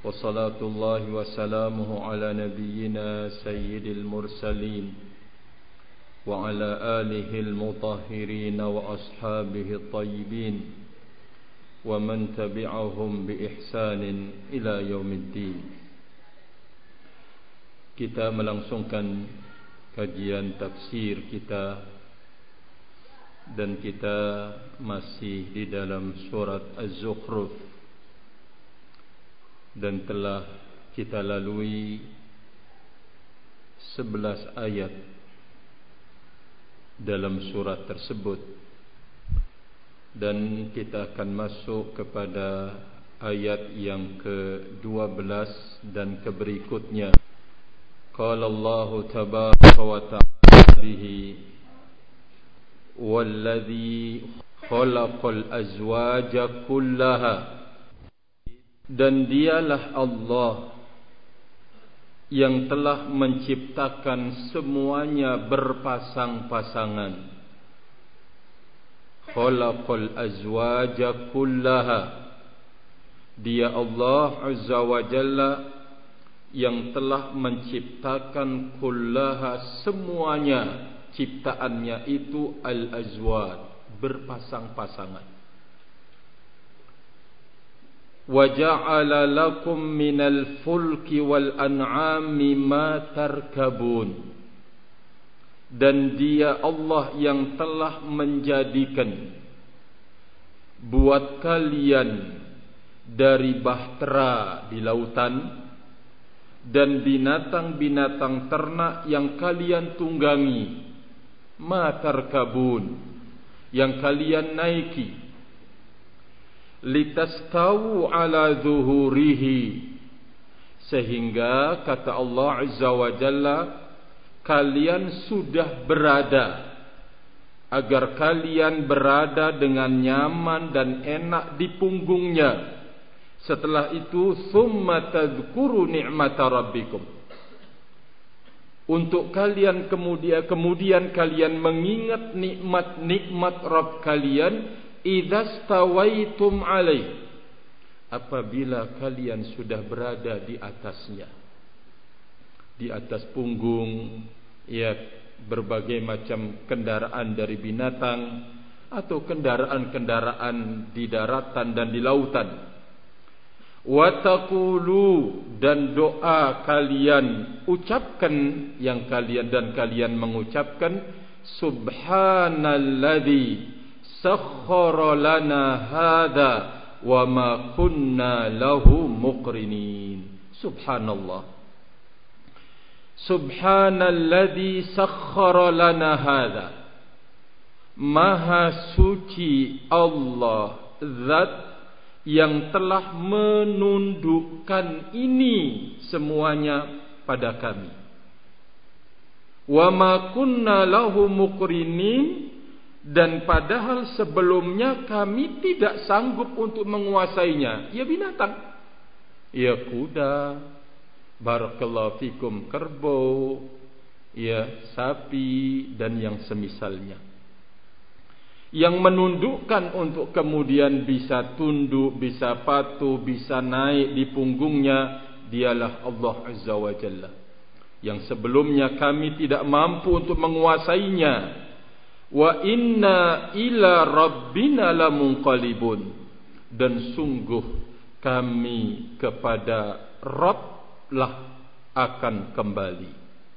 وصلاة الله وسلامه على نبينا سيد المرسلين وعلى آله المطهرين وأصحابه الطيبين ومن تبعهم بإحسان إلى يوم الدين. Kita melangsungkan kajian tafsir kita dan kita masih di dalam surat Az-Zukhruf dan telah kita lalui 11 ayat dalam surat tersebut dan kita akan masuk kepada ayat yang ke-12 dan keberikutnya. Qala Allah tabaraka wa ta'ala bihi walladhi khalaqal azwaja kullaha, dan dialah Allah yang telah menciptakan semuanya berpasang-pasangan. Khalaqal azwaja kullaha, Dia Allah Azza wa Jalla yang telah menciptakan kullaha, semuanya ciptaannya itu al-azwaj, berpasang-pasangan. Wa ja'ala lakum minal fulki wal an'ami ma tarkabun, dan Dia Allah yang telah menjadikan buat kalian dari bahtera di lautan dan binatang-binatang ternak yang kalian tunggangi, ma tarkabun, yang kalian naiki, litastawu ala zuhurihi, sehingga kata Allah Azza wa Jalla, kalian sudah berada, agar kalian berada dengan nyaman dan enak di punggungnya. Setelah itu summa tadhkuru ni'mata rabbikum, untuk kalian kemudian kalian mengingat nikmat Rabb kalian, idastawaitum alaih, apabila kalian sudah berada di atasnya, di atas punggung, ya, berbagai macam kendaraan dari binatang atau kendaraan-kendaraan di daratan dan di lautan. Wa taqulu, dan doa kalian ucapkan, yang kalian mengucapkan, subhanalladzi sakhkhara lana hadza wa ma kunna lahu muqrinin. Subhanallah, subhanalladzi sakhkhara lana hadza, maha suci Allah, zat yang telah menundukkan ini semuanya pada kami. Wa ma kunna lahu muqrinin, dan padahal sebelumnya kami tidak sanggup untuk menguasainya. Ya binatang, ya kuda, barakallahu fikum, kerbau, ya sapi dan yang semisalnya, yang menundukkan untuk kemudian bisa tunduk, bisa patuh, bisa naik di punggungnya, dialah Allah Azza wa Jalla, yang sebelumnya kami tidak mampu untuk menguasainya. Wa inna ila rabbina lamunqalibun, dan sungguh kami kepada Rabb lah akan kembali.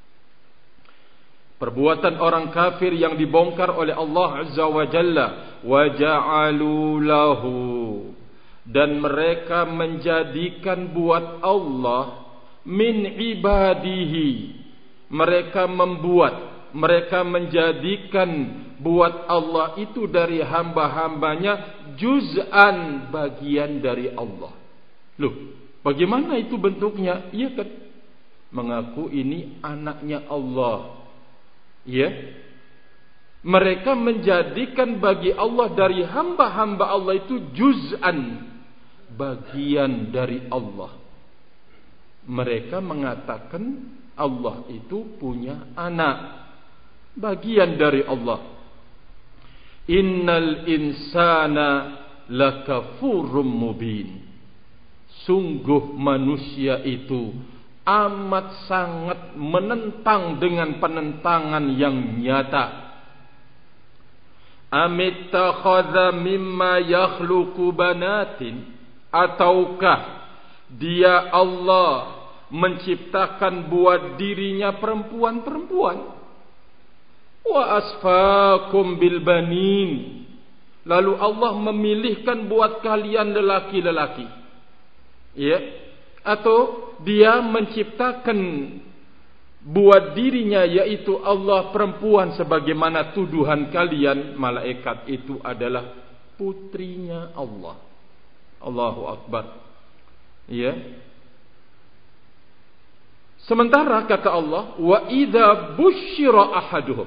Perbuatan orang kafir yang dibongkar oleh Allah Azza wa Jalla. Wa ja'alu lahu, dan mereka menjadikan buat Allah, min ibadihi, mereka menjadikan buat Allah itu dari hamba-hambanya, juz'an, bagian dari Allah. Loh, bagaimana itu bentuknya? Iya kan, mengaku ini anaknya Allah. Ya, mereka menjadikan bagi Allah dari hamba-hamba Allah itu juz'an, bagian dari Allah. Mereka mengatakan Allah itu punya anak, bagian dari Allah. Innal insana lakafurum mubin, sungguh manusia itu amat sangat menentang dengan penentangan yang nyata. Amittakhadha mimma yakhluqu banatin, ataukah dia Allah menciptakan buat dirinya perempuan-perempuan? Wa asfakum bil banin, lalu Allah memilihkan buat kalian lelaki-lelaki. Ya, atau dia menciptakan buat dirinya yaitu Allah perempuan, sebagaimana tuduhan kalian malaikat itu adalah putrinya Allah. Allahu Akbar. Ya. Sementara kata Allah, wa idza busyira ahaduhum,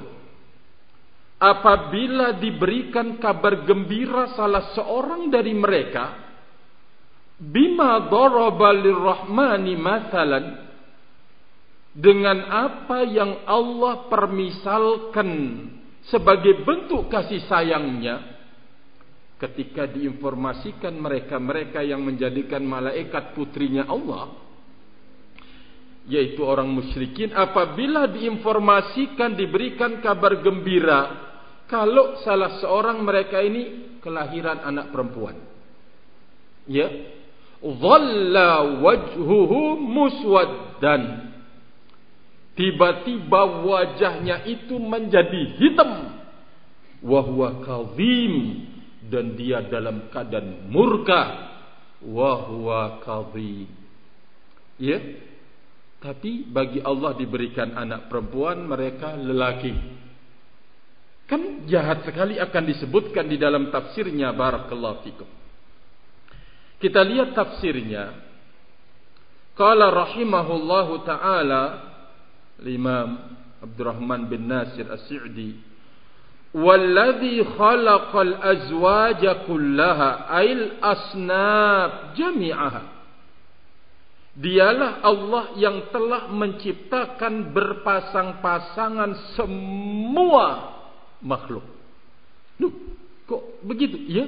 apabila diberikan kabar gembira salah seorang dari mereka, bima daraba lirrahmani mathalan, dengan apa yang Allah permisalkan sebagai bentuk kasih sayangnya, ketika diinformasikan mereka yang menjadikan malaikat putrinya Allah, yaitu orang musyrikin, apabila diinformasikan, diberikan kabar gembira kalau salah seorang mereka ini kelahiran anak perempuan, ya, dhalla wajhuhu muswaddan, tiba-tiba wajahnya itu menjadi hitam, wa huwa kadhim, dan dia dalam keadaan murka, wa huwa kadhim. Ya, tapi bagi Allah diberikan anak perempuan, mereka lelaki. Kan jahat sekali akan disebutkan di dalam tafsirnya. Barakallahu fikum. Kita lihat tafsirnya. Qala rahimahullahu ta'ala Imam Abdurrahman bin Nasir As-Sa'di, walladhi khalaqal azwaja kullaha ail asnaf jami'aha, dialah Allah yang telah menciptakan berpasang-pasangan semua makhluk. Loh, kok begitu? Ya,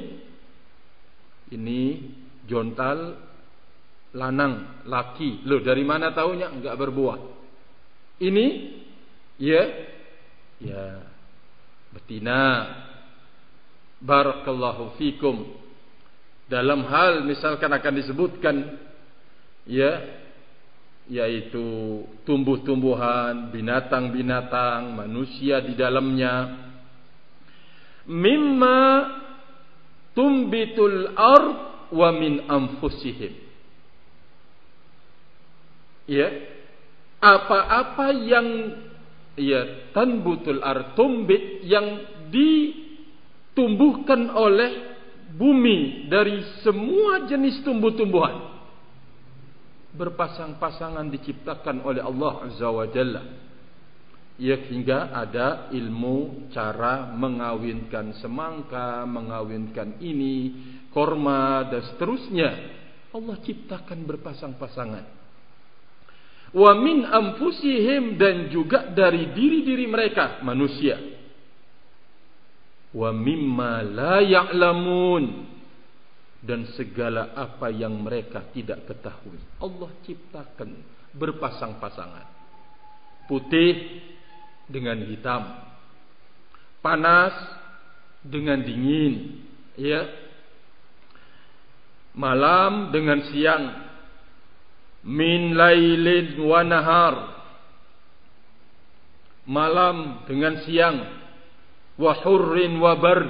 ini jontal lanang laki. Loh, dari mana taunya? Enggak berbuah. Ini ya betina. Barakallahu fikum. Dalam hal misalkan akan disebutkan, ya, yaitu tumbuh-tumbuhan, binatang-binatang, manusia di dalamnya. Mimma tumbitul ard wa min anfusihim. Ya, apa-apa yang tanbutul ard, tumbit, yang ditumbuhkan oleh bumi dari semua jenis tumbuh-tumbuhan, berpasang-pasangan diciptakan oleh Allah Azza wa Jalla. Ya, hingga ada ilmu cara mengawinkan semangka, mengawinkan ini, korma, dan seterusnya. Allah ciptakan berpasang-pasangan. Wa min anfusihim, dan juga dari diri-diri mereka manusia. Wa mimma la ya'lamun, dan segala apa yang mereka tidak ketahui. Allah ciptakan berpasang-pasangan. Putih dengan hitam, panas dengan dingin, ya, malam dengan siang, min lailin wa nahar, malam dengan siang, wa hurrin wa bard,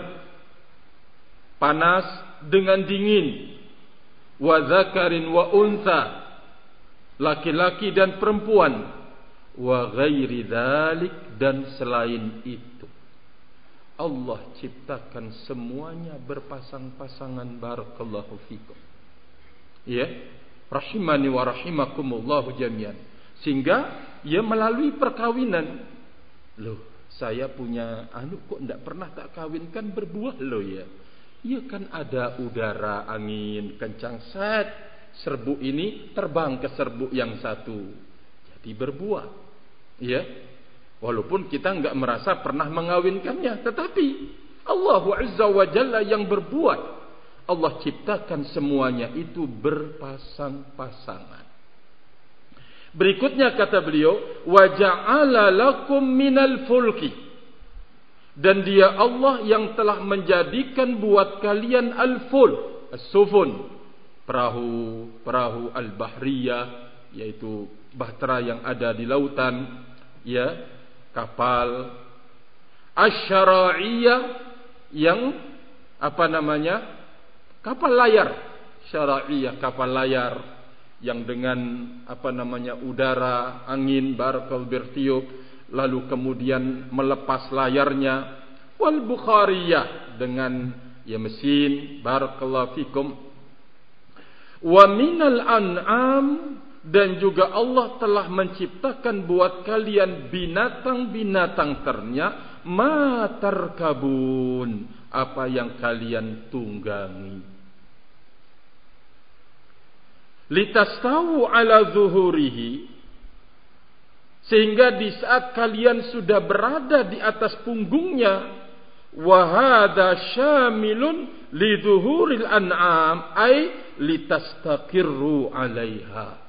panas dengan dingin, wa zakarin wa untha, laki-laki dan perempuan, wa ghairi dzalik, dan selain itu. Allah ciptakan semuanya berpasang-pasangan. Barakallahu fikum. Ya, rahimani wa rahimakumullahu jami'an. Sehingga ya melalui perkawinan, loh, saya punya kok enggak pernah tak kawinkan, berbuah loh ya. Ya kan ada udara, angin kencang, set, serbuk ini terbang ke serbuk yang satu, jadi berbuah. Ya, walaupun kita enggak merasa pernah mengawinkannya, tetapi Allah Azza wa Jalla yang berbuat. Allah ciptakan semuanya itu berpasang-pasangan. Berikutnya kata beliau, wa ja'ala lakum minal fulki, dan dia Allah yang telah menjadikan buat kalian al-ful, as-sufun, perahu al-bahriyah, yaitu bahtera yang ada di lautan, ya, kapal asy-syara'iyah, yang kapal layar syara'iyah, kapal layar yang dengan udara, angin bertiup lalu kemudian melepas layarnya, wal bukhariyah, dengan mesin barakallahu fikum, wa minal an'am, dan juga Allah telah menciptakan buat kalian binatang-binatang ternak, ma tarkabun, apa yang kalian tunggangi, litastawu ala zuhurihi, sehingga di saat kalian sudah berada di atas punggungnya, wa hadza syamilun li zuhuril an'am, ay litastaqirru 'alaiha.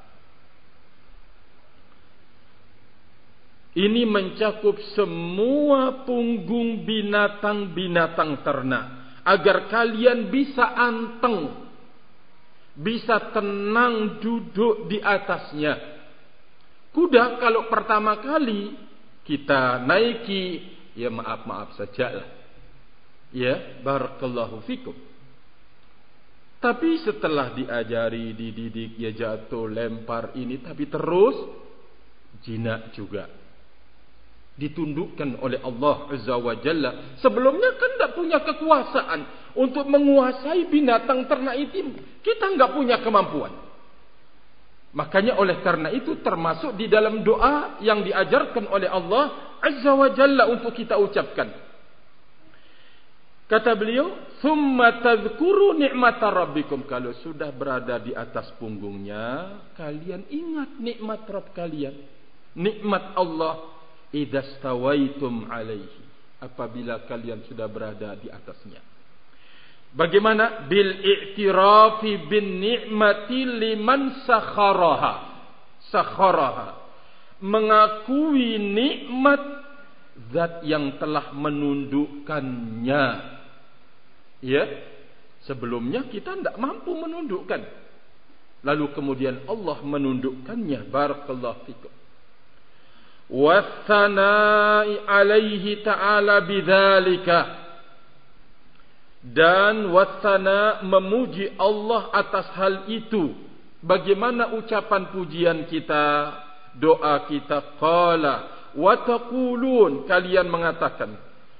Ini mencakup semua punggung binatang-binatang ternak, agar kalian bisa anteng, bisa tenang duduk di atasnya. Kuda kalau pertama kali kita naiki, ya maaf sajalah, ya barakallahu fikum. Tapi setelah diajari, dididik, ya jatuh, lempar ini, tapi terus jinak juga ditundukkan oleh Allah Azza wa Jalla. Sebelumnya kan tidak punya kekuasaan untuk menguasai binatang ternak itu, kita nggak punya kemampuan. Makanya oleh karena itu termasuk di dalam doa yang diajarkan oleh Allah Azza wa Jalla untuk kita ucapkan. Kata beliau, "Tsumma tadhkuru ni'mata rabbikum." Kalau sudah berada di atas punggungnya, kalian ingat nikmat Rabb kalian, nikmat Allah. Idza stawaitum alaihi, apabila kalian sudah berada di atasnya. Bagaimana? Bil i'tirafi bin ni'mati liman sakharaha, mengakui nikmat zat yang telah menundukkannya. Ya, sebelumnya kita tidak mampu menundukkan, lalu kemudian Allah menundukkannya. Barakallahu fikum. Wathana'i alaihi ta'ala bidzalika, dan wathana, memuji Allah atas hal itu. Bagaimana ucapan pujian kita, doa kita? Qala wa taqulun, kalian mengatakan,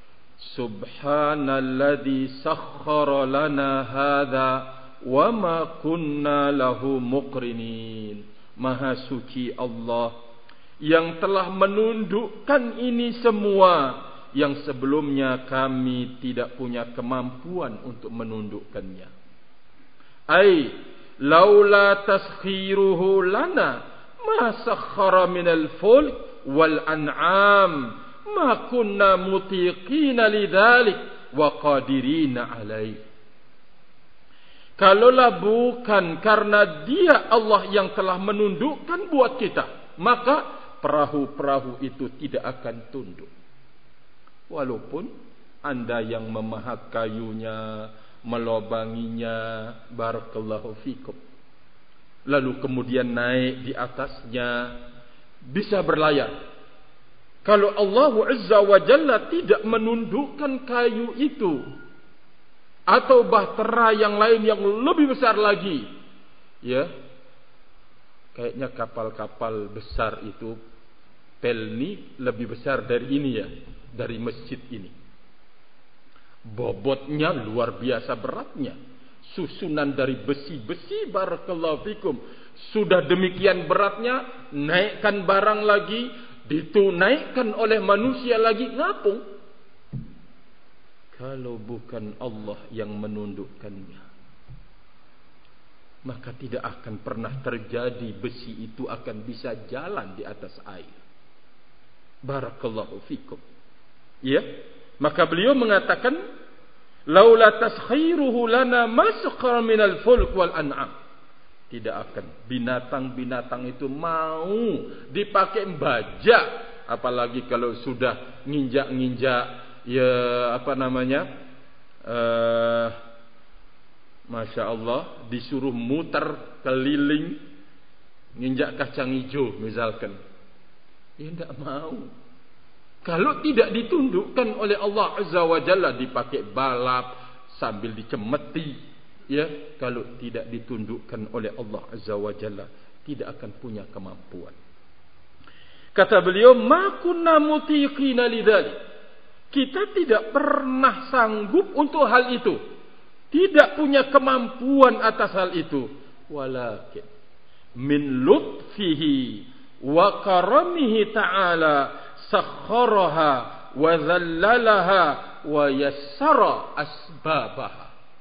subhanalladzi sakhkhara lana hadza wa ma kunna lahu muqrinin. Maha suci Allah yang telah menundukkan ini semua, yang sebelumnya kami tidak punya kemampuan untuk menundukkannya. Ai laula taskhiruhu lana ma sakhkhara minal fulk wal an'am ma kunna mutiqina lidzalik wa qadirina alaih. Kalaulah bukan karena Dia Allah yang telah menundukkan buat kita, maka perahu-perahu itu tidak akan tunduk. Walaupun Anda yang memahat kayunya, melobanginya, barakallahu fikum, lalu kemudian naik di atasnya, bisa berlayar. Kalau Allah Azza wa Jalla tidak menundukkan kayu itu, atau bahtera yang lain yang lebih besar lagi, ya, kayaknya kapal-kapal besar itu, Pelni lebih besar dari ini, ya, dari masjid ini. Bobotnya luar biasa beratnya. Susunan dari besi-besi, barakallahu fikum. Sudah demikian beratnya, naikkan barang lagi, dinaikkan oleh manusia lagi, ngapung. Kalau bukan Allah yang menundukkannya, maka tidak akan pernah terjadi besi itu akan bisa jalan di atas air. Barakallahu fikum. Ya, maka beliau mengatakan, laula taskhiruhu lana maskhar minal fulk wal an'am. Tidak akan binatang-binatang itu mau dipakai bajak, apalagi kalau sudah nginjak-nginjak ya Masya Allah, disuruh muter keliling nginjak kacang hijau misalkan, ya tidak mau. Kalau tidak ditundukkan oleh Allah Azza wa Jalla, dipakai balap sambil dicemeti, ya, kalau tidak ditundukkan oleh Allah Azza wa Jalla, tidak akan punya kemampuan. Kata beliau, ma kunna mutiqina lidzalik. Kita tidak pernah sanggup untuk hal itu. Tidak punya kemampuan atas hal itu. Walakin min lutfihi wa karamihi ta'ala sakharaha wa dhallalaha wa yassara asbabaha.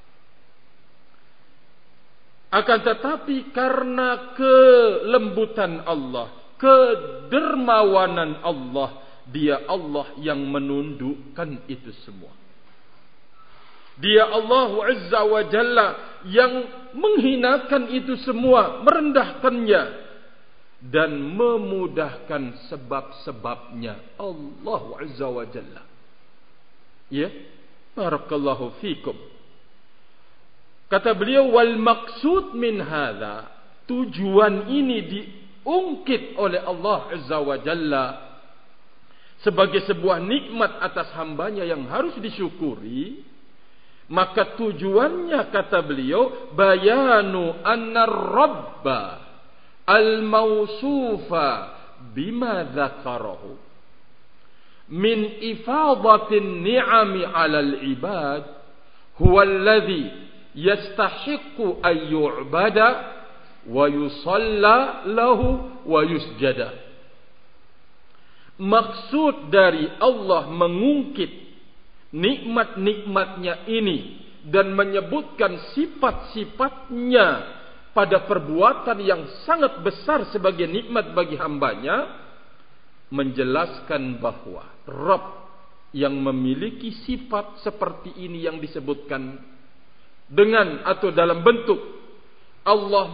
Akan tetapi karena kelembutan Allah, kedermawanan Allah, Dia Allah yang menundukkan itu semua. Dia Allah Azza wa Jalla yang menghinakan itu semua, merendahkannya dan memudahkan sebab-sebabnya. Allah Azza wa Jalla. Ya, barakallahu fikum. Kata beliau, wal maksud min hadza, tujuan ini diungkit oleh Allah Azza wa Jalla sebagai sebuah nikmat atas hambanya yang harus disyukuri. Maka tujuannya, kata beliau, bayanu anna rabba al-mausufa bima dzakarahu min ifadatin ni'ami 'alal ibad huwa alladhi yastahiqqu ay yu'bada wa yusalla lahu wa yusjada. Maksud dari Allah mengungkit nikmat-nikmatnya ini dan menyebutkan sifat-sifatnya pada perbuatan yang sangat besar sebagai nikmat bagi hambanya, menjelaskan bahwa Rabb yang memiliki sifat seperti ini yang disebutkan dengan atau dalam bentuk Allah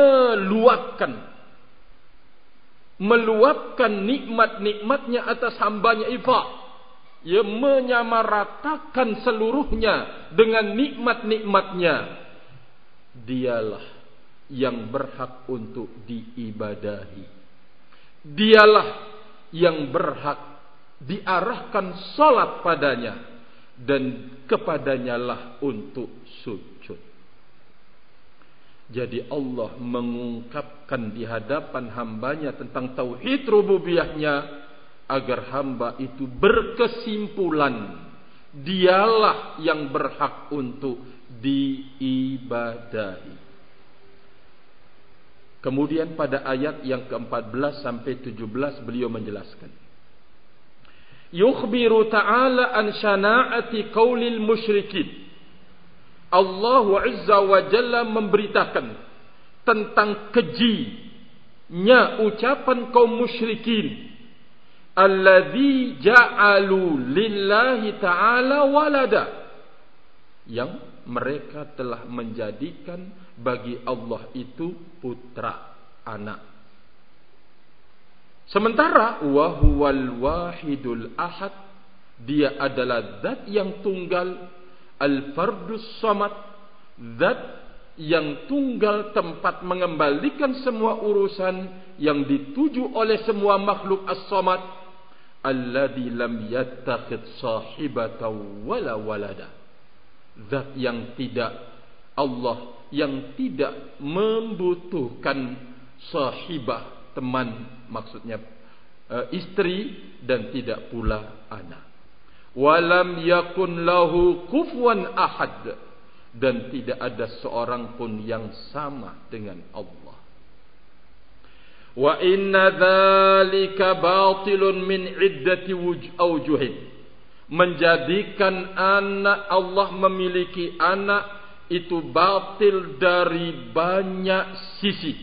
meluapkan nikmat-nikmatnya atas hambanya ifad, ya, menyamaratakan seluruhnya dengan nikmat-nikmatnya. Dialah yang berhak untuk diibadahi. Dialah yang berhak diarahkan salat padanya dan kepadanya lah untuk sujud. Jadi Allah mengungkapkan di hadapan hambanya tentang tauhid rububiyahnya agar hamba itu berkesimpulan dialah yang berhak untuk diibadahi. Kemudian pada ayat yang ke-14 sampai 17 beliau menjelaskan, yukhbiru ta'ala an syana'ati qaulil musyrikin. Allah Azza wa Jalla memberitakan tentang kejinya ucapan kaum musyrikin, alladzi ja'alu lillahi ta'ala walada, yang mereka telah menjadikan bagi Allah itu putra, anak. Sementara wa huwal wahidul ahad, dia adalah zat yang tunggal, al-fardus samad, zat yang tunggal tempat mengembalikan semua urusan yang dituju oleh semua makhluk as-samad, alladzi lam yattakhidh sahibatan wala walada, zat yang tidak, Allah yang tidak membutuhkan sahibah, teman, maksudnya istri, dan tidak pula anak. Walam yakun lahu kufuwan ahad, dan tidak ada seorang pun yang sama dengan Allah. Wa inna dzalika batilun min iddati awjuhin, menjadikan anak Allah memiliki anak itu batil dari banyak sisi.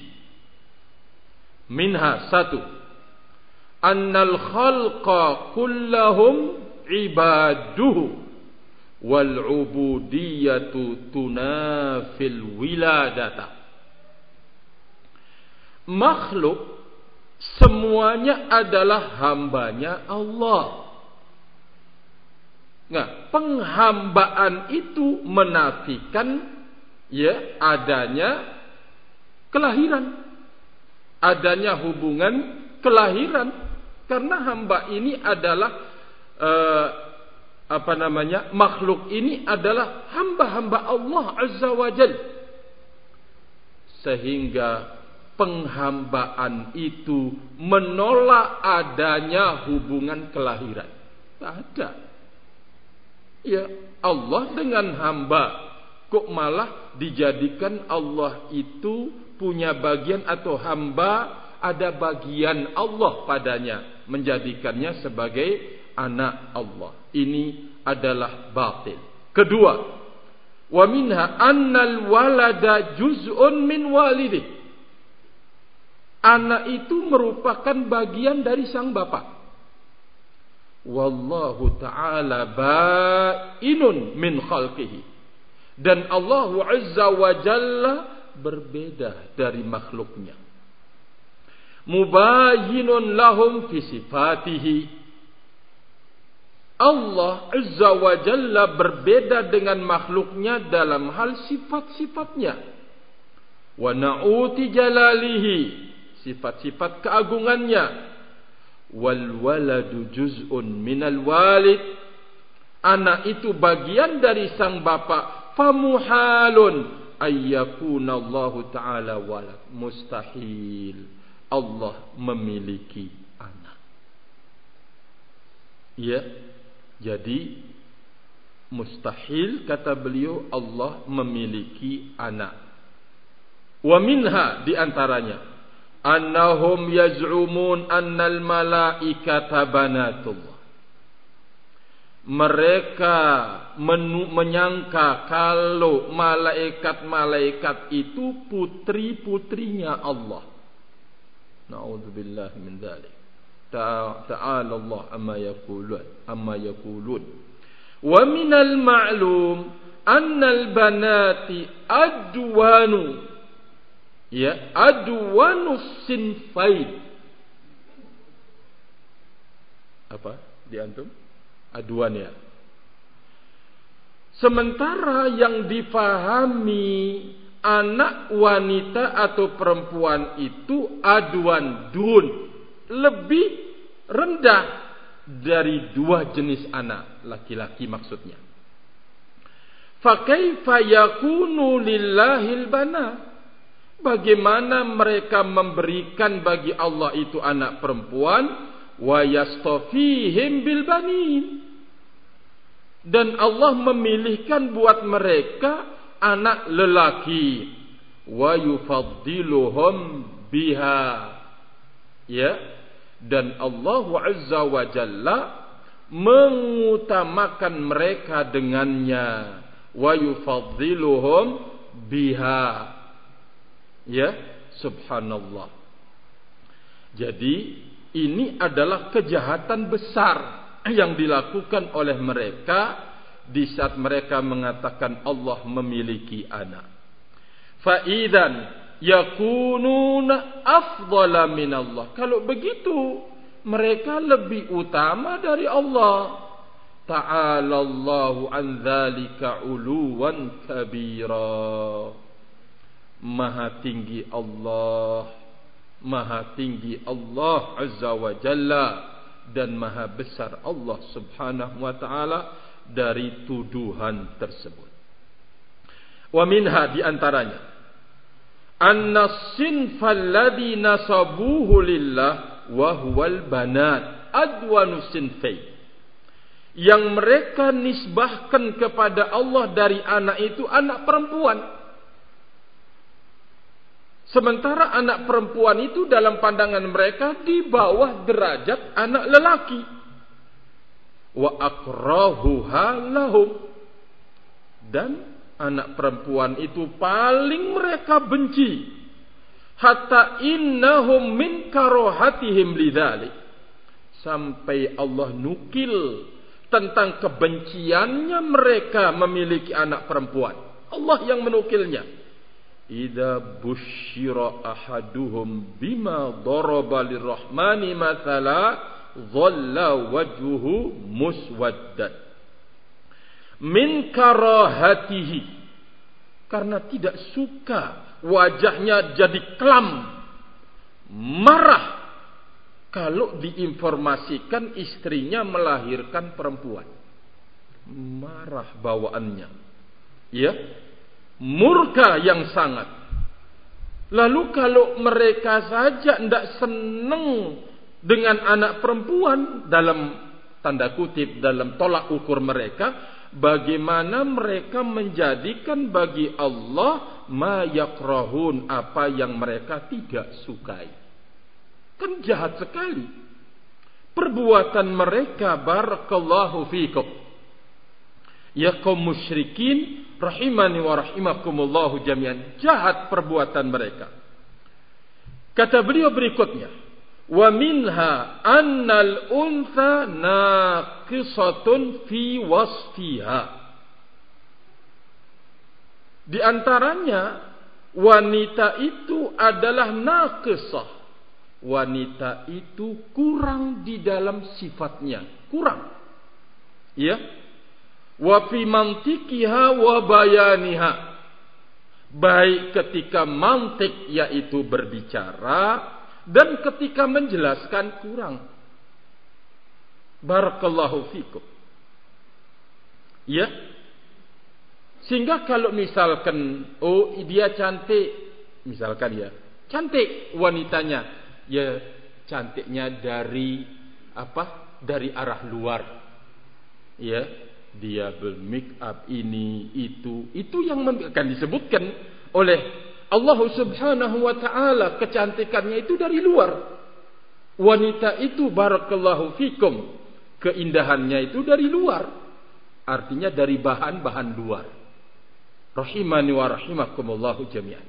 Minha, satu, annal khalqa kullahum ibaduhu wal ubudiyatu tunafil wiladata. Makhluk semuanya adalah hambanya Allah. Nah, penghambaan itu menafikan adanya kelahiran, adanya hubungan kelahiran, karena hamba ini adalah makhluk ini adalah hamba-hamba Allah Azza wa Jal, sehingga penghambaan itu menolak adanya hubungan kelahiran. Tak ada. Ya, Allah dengan hamba kok malah dijadikan Allah itu punya bagian, atau hamba ada bagian Allah padanya, menjadikannya sebagai anak Allah. Ini adalah batil. Kedua, wa minha annal walada juz'un min walidih. Anak itu merupakan bagian dari sang bapak. Wallahu ta'ala ba'inun min khalqihi. Dan Allah Azza wa Jalla berbeda dari makhluknya. Mubayyinun lahum fi sifatihi. Allah Azza wa Jalla berbeda dengan makhluknya dalam hal sifat-sifatnya. Wa na'uti jalalihi, sifat-sifat keagungannya. Wal waladu juz'un minal walid. Anak itu bagian dari sang bapak. Famuhalun ayyakuna Allah Ta'ala walad. Mustahil Allah memiliki anak. Ya, jadi mustahil, kata beliau, Allah memiliki anak. Wa minha, diantaranya, annahum yaz'umun annal malaikata banatullah. Mereka menyangka kalau malaikat-malaikat itu putri-putrinya Allah. Na'udzubillah min dzalik. Ta'ala Allah amma yaqulun. Wa minal ma'lum annal banati adwanu, adwanus sinfain. Apa di antum? Aduan ya. Sementara yang difahami anak wanita atau perempuan itu aduan dun, lebih rendah dari dua jenis anak, laki-laki maksudnya. Fa kaifa yakunu lillahil banat? Bagaimana mereka memberikan bagi Allah itu anak perempuan, wa yastafihim bil banin, dan Allah memilihkan buat mereka anak lelaki, wa yufaddiluhum biha, dan Allah Azza wa Jalla mengutamakan mereka dengannya, wa yufaddiluhum biha, subhanallah. Jadi ini adalah kejahatan besar yang dilakukan oleh mereka di saat mereka mengatakan Allah memiliki anak. Fa'idan yakununa afdala minallah. Kalau begitu mereka lebih utama dari Allah. Ta'ala Allahu an dzalika uluwan kabira. Maha tinggi Allah, maha tinggi Allah Azza wa Jalla, dan maha besar Allah Subhanahu wa ta'ala dari tuduhan tersebut. Wa minha, diantaranya, anna sinfal ladzi nasabuhu lillah wa huwal banat adwanu sinfai. Yang mereka nisbahkan kepada Allah dari anak itu anak perempuan. Sementara anak perempuan itu dalam pandangan mereka di bawah derajat anak lelaki. Wa akrahuha lahum. Dan anak perempuan itu paling mereka benci. Hatta innahum min karohatihim lidzalik. Sampai Allah nukil tentang kebenciannya mereka memiliki anak perempuan. Allah yang menukilnya. Idza busyira ahaduhum bima daraba lirrahmani mathala dhalla wajhuhu muswaddan min karahatihi, karena tidak suka wajahnya jadi kelam, marah kalau diinformasikan istrinya melahirkan perempuan. Marah bawaannya, ya, murka yang sangat. Lalu kalau mereka saja tidak senang dengan anak perempuan, dalam tanda kutip, dalam tolak ukur mereka, bagaimana mereka menjadikan bagi Allah ma yakrahun, apa yang mereka tidak sukai. Kan jahat sekali perbuatan mereka. Barakallahu fikum ya kaum musyrikin, rahimani wa rahimakumullahu jami'an. Jahat perbuatan mereka. Kata beliau berikutnya, wa minha annal untha naqisatun fi wasfiha. Di antaranya wanita itu adalah naqisah. Wanita itu kurang di dalam sifatnya, kurang. Ya. Wa fi mantiqiha wa bayaniha. Baik ketika mantik, yaitu berbicara, dan ketika menjelaskan kurang. Barakallahu fikum. Ya. Sehingga kalau misalkan, oh dia cantik, misalkan ya, cantik wanitanya, ya cantiknya dari apa? Dari arah luar. Ya, dia bermake up ini itu yang akan disebutkan oleh Allah Subhanahu wa taala, kecantikannya itu dari luar. Wanita itu barakallahu fikum, keindahannya itu dari luar. Artinya dari bahan-bahan luar. Rahimani wa rahimakumullahu jami'an.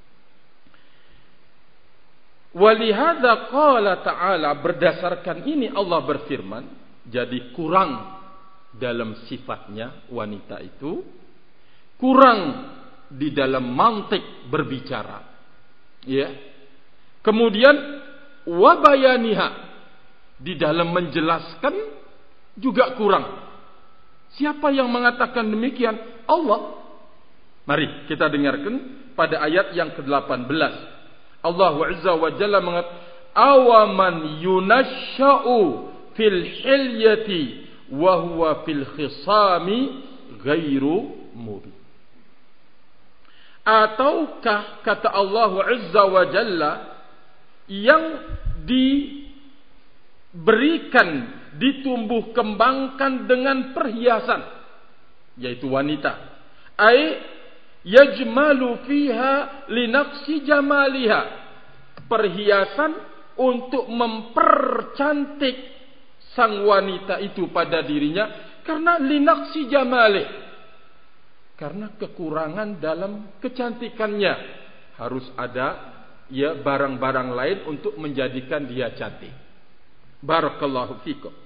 Walihada qala ta'ala, berdasarkan ini Allah berfirman, jadi kurang dalam sifatnya wanita itu, kurang di dalam mantik berbicara, ya. Kemudian wabayaniha, di dalam menjelaskan juga kurang. Siapa yang mengatakan demikian? Allah. Mari kita dengarkan pada ayat yang ke-18. Allah Azza wa Jalla mengatakan, awaman yunashsha'u fil hilyati wa huwa fil khisami ghairu mubin. Ataukah, kata Allah Azza wa Jalla, yang diberikan, ditumbuh kembangkan dengan perhiasan, yaitu wanita, ai yajmalu fiha linaqsi jamaliha, perhiasan untuk mempercantik sang wanita itu pada dirinya, karena linaqsi jamalih, karena kekurangan dalam kecantikannya. Harus ada ya barang-barang lain untuk menjadikan dia cantik. Barakallahu fikum.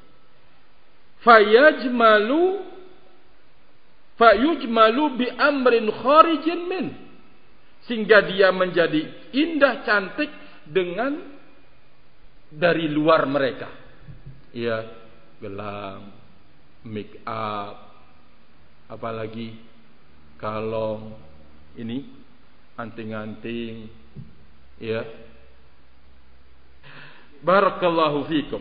Fayujmalu bi amrin kharijin min, sehingga dia menjadi indah cantik dengan dari luar mereka. Ya, gelang, make up, apalagi kalung, ini anting-anting, ya. Barakallahu fikum.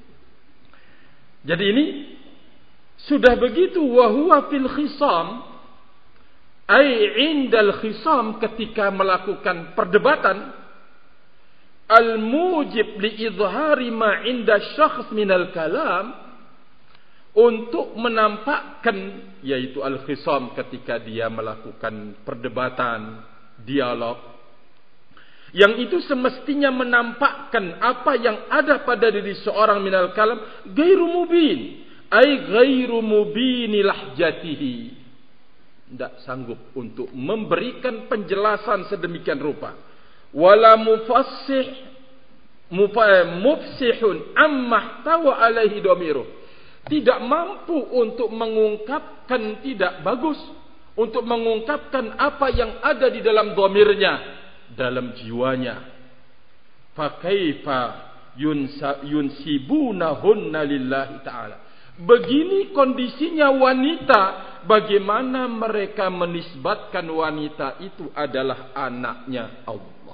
Jadi ini sudah begitu, wa huwa fil khisam, ai indal khisam, ketika melakukan perdebatan, al mujib li izhari ma inda syakhs minal kalam, untuk menampakkan, yaitu al khisam, ketika dia melakukan perdebatan, dialog, yang itu semestinya menampakkan apa yang ada pada diri seorang minal kalam, ghairu mubin, ai ghairu mubini lahjatihi, tidak sanggup untuk memberikan penjelasan sedemikian rupa. Wala mufsihun amma tawa alaihi dhamiruh, tidak mampu untuk mengungkapkan, tidak bagus untuk mengungkapkan apa yang ada di dalam dhamirnya, dalam jiwanya. Fa kaifa yunsibunahunna lillahi ta'ala. Begini kondisinya wanita, bagaimana mereka menisbatkan wanita itu adalah anaknya Allah.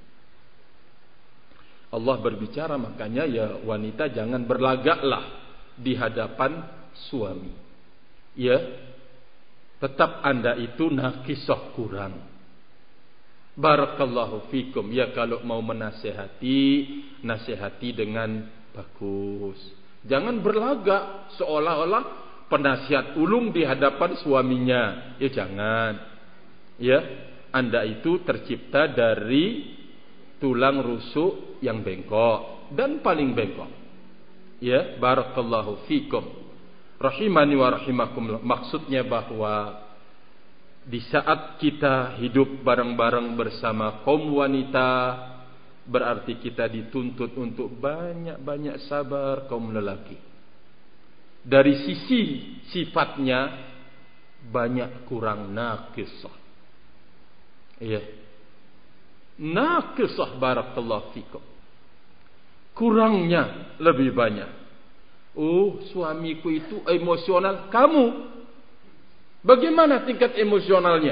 Allah berbicara, makanya ya wanita jangan berlagaklah di hadapan suami. Ya, tetap Anda itu nakisah kurang. Barakallahu fikum. Ya, kalau mau menasehati, nasihati dengan bagus. Jangan berlagak seolah-olah penasihat ulung di hadapan suaminya. Ya jangan. Ya, Anda itu tercipta dari tulang rusuk yang bengkok dan paling bengkok. Ya, barakallahu fikum. Rahimani wa rahimakumullah. Maksudnya bahwa di saat kita hidup bareng-bareng bersama kaum wanita, berarti kita dituntut untuk banyak-banyak sabar kaum lelaki. Dari sisi sifatnya banyak kurang nakisah. Iya. Nakisah, barakallahu fikum. Kurangnya lebih banyak. Oh, suamiku itu emosional. Kamu bagaimana tingkat emosionalnya?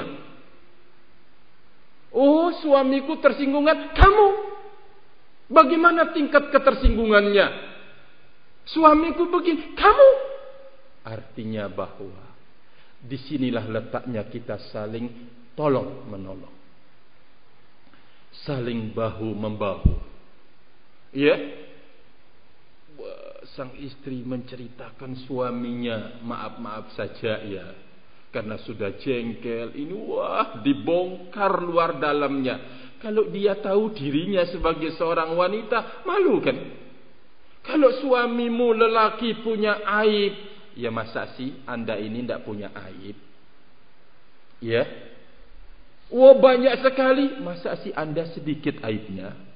Oh, suamiku tersinggungan. Kamu bagaimana tingkat ketersinggungannya? Suamiku begini. Kamu. Artinya bahwa disinilah letaknya kita saling tolong menolong, saling bahu membahu. Ya, sang istri menceritakan suaminya, maaf saja ya, karena sudah jengkel, ini wah dibongkar luar dalamnya. Kalau dia tahu dirinya sebagai seorang wanita, malu kan? Kalau suamimu lelaki punya aib, ya masa sih Anda ini tidak punya aib? Ya, wah banyak sekali, masa sih Anda sedikit aibnya?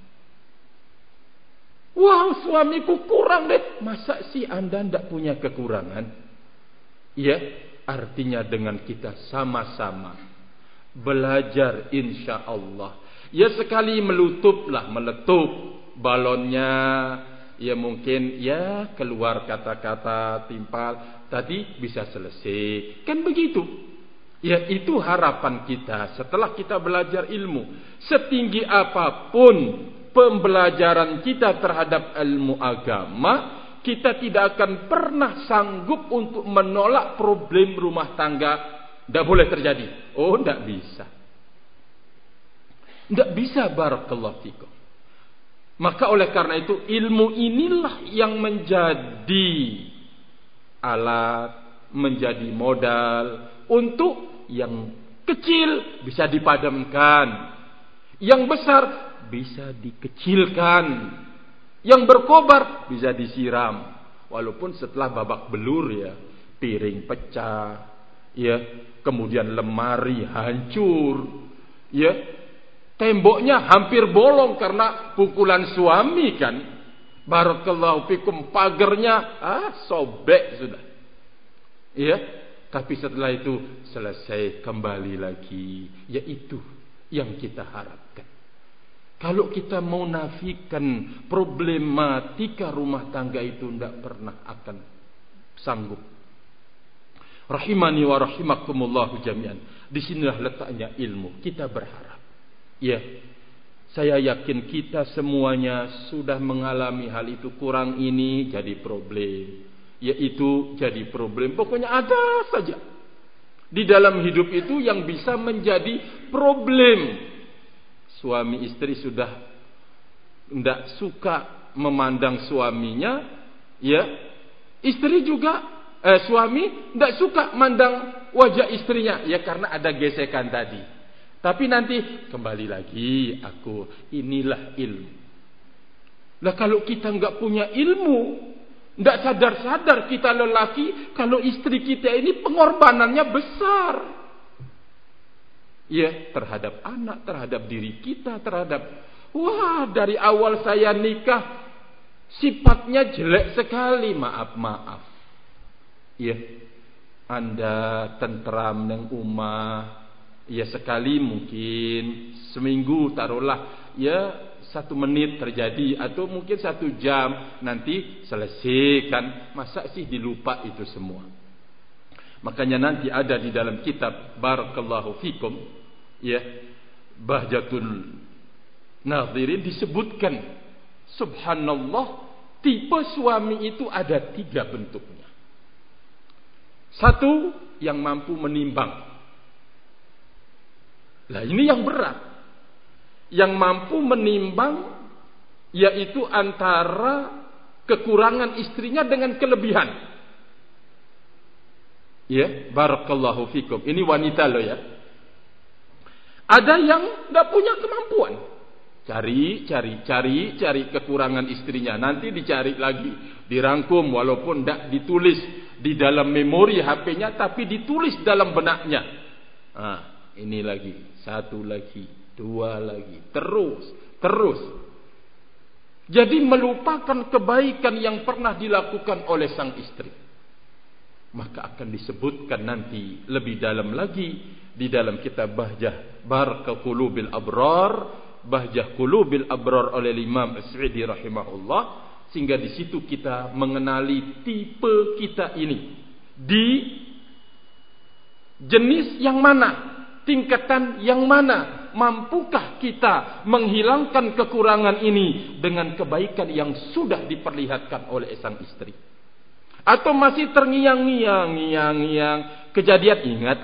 Wah, suamiku kurang deh, masa sih Anda tidak punya kekurangan? Ya, artinya dengan kita sama-sama belajar insya Allah. Ya sekali meletup balonnya. Ya mungkin ya keluar kata-kata timpal, tadi bisa selesai. Kan begitu. Ya itu harapan kita setelah kita belajar ilmu. Setinggi apapun pembelajaran kita terhadap ilmu agama, kita tidak akan pernah sanggup untuk menolak problem rumah tangga. Tidak boleh terjadi. Oh, tidak bisa. Tidak bisa, barakallahu fikum. Maka oleh karena itu ilmu inilah yang menjadi alat, menjadi modal untuk yang kecil bisa dipadamkan, yang besar bisa dikecilkan, yang berkobar bisa disiram. Walaupun setelah babak belur ya, piring pecah, ya, kemudian lemari hancur, ya, temboknya hampir bolong karena pukulan suami kan. Barakallahu fikum, pagernya sobek sudah. Ya, tapi setelah itu selesai kembali lagi. Ya itu yang kita harapkan. Kalau kita mau nafikan problematika rumah tangga itu tidak pernah akan sanggup. Rahimani wa rahimakumullahu jami'an. Disinilah letaknya ilmu. Kita berharap. Ya, saya yakin kita semuanya sudah mengalami hal itu. Kurang ini jadi problem. Yaitu jadi problem. Pokoknya ada saja di dalam hidup itu yang bisa menjadi problem. Suami istri sudah tidak suka memandang suaminya, ya. Istri juga, suami tidak suka mandang wajah istrinya, ya karena ada gesekan tadi. Tapi nanti kembali lagi inilah ilmu. Nah kalau kita nggak punya ilmu, tidak sadar-sadar kita lelaki, kalau istri kita ini pengorbanannya besar. Ya, terhadap anak, terhadap diri kita, dari awal saya nikah sifatnya jelek sekali, maaf. ya, anda tenteram nang umah, ya sekali mungkin seminggu taruhlah, ya 1 menit terjadi atau mungkin 1 jam, nanti selesai kan. Masa sih dilupa itu semua? Makanya nanti ada di dalam kitab Barakallahu Fikum, ya, Bahjatul Nadhirin disebutkan, subhanallah, tipe suami itu ada 3 bentuknya. 1 yang mampu menimbang. Lah ini yang berat. Yang mampu menimbang yaitu antara kekurangan istrinya dengan kelebihan. Ya, barakallahu fikum. Ini wanita loh ya. Ada yang enggak punya kemampuan. Cari kekurangan istrinya. Nanti dicari lagi, dirangkum walaupun enggak ditulis di dalam memori HP-nya, tapi ditulis dalam benaknya. Ini lagi, 1 lagi, 2 lagi, terus. Jadi melupakan kebaikan yang pernah dilakukan oleh sang istri. Maka akan disebutkan nanti lebih dalam lagi di dalam kitab Bahjah Barqa Qulubil Abrar, Bahjah Qulubil Abrar oleh Imam As-Sa'di rahimahullah, sehingga di situ kita mengenali tipe kita ini di jenis yang mana, tingkatan yang mana, mampukah kita menghilangkan kekurangan ini dengan kebaikan yang sudah diperlihatkan oleh sang istri, atau masih terngiang-ngiang, kejadian ingat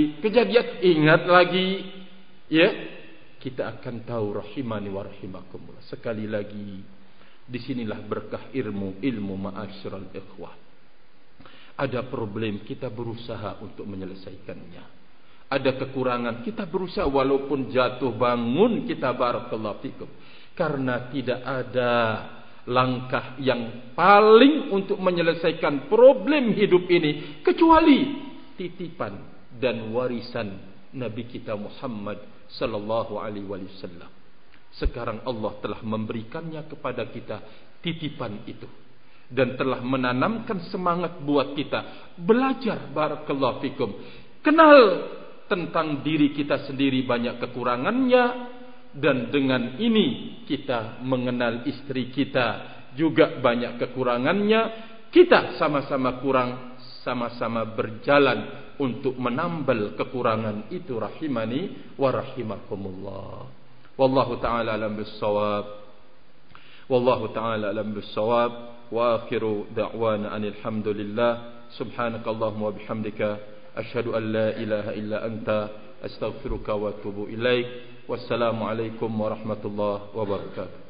lagi, ya, kita akan tahu rahimani wa rahimakumullah. Sekali lagi, disinilah berkah ilmu ma'asyiral ikhwah. Ada problem, kita berusaha untuk menyelesaikannya. Ada kekurangan, kita berusaha walaupun jatuh bangun kita, barakallahu fikum. Karena tidak ada langkah yang paling untuk menyelesaikan problem hidup ini kecuali titipan dan warisan Nabi kita Muhammad sallallahu alaihi wasallam. Sekarang Allah telah memberikannya kepada kita, titipan itu, dan telah menanamkan semangat buat kita belajar, barakallahu fikum. Kenal tentang diri kita sendiri, banyak kekurangannya, dan dengan ini kita mengenal istri kita juga banyak kekurangannya. Kita sama-sama kurang, sama-sama berjalan untuk menambal kekurangan itu, rahimani wa rahimakumullah. Wallahu ta'ala alam bis-shawab. Wallahu ta'ala alam bis-shawab. Wa akhiru da'wana anil hamdulillah. Subhanakallahumma wa bihamdika asyhadu an la ilaha illa anta astaghfiruka wa atubu ilaik. Wassalamualaikum warahmatullahi wabarakatuh.